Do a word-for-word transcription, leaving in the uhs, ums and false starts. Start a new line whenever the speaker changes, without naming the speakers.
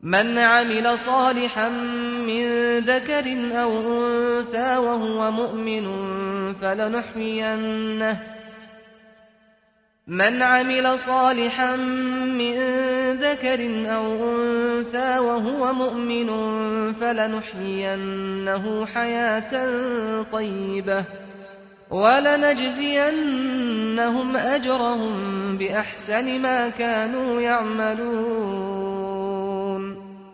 من عمل صالحا من ذكر أو أنثى وهو مؤمن فلنحيينه من عمل صالحا من ذكر أو أنثى وهو مؤمن فلنحيينه حياة طيبة ولنجزينهم أجرهم بأحسن ما كانوا يعملون.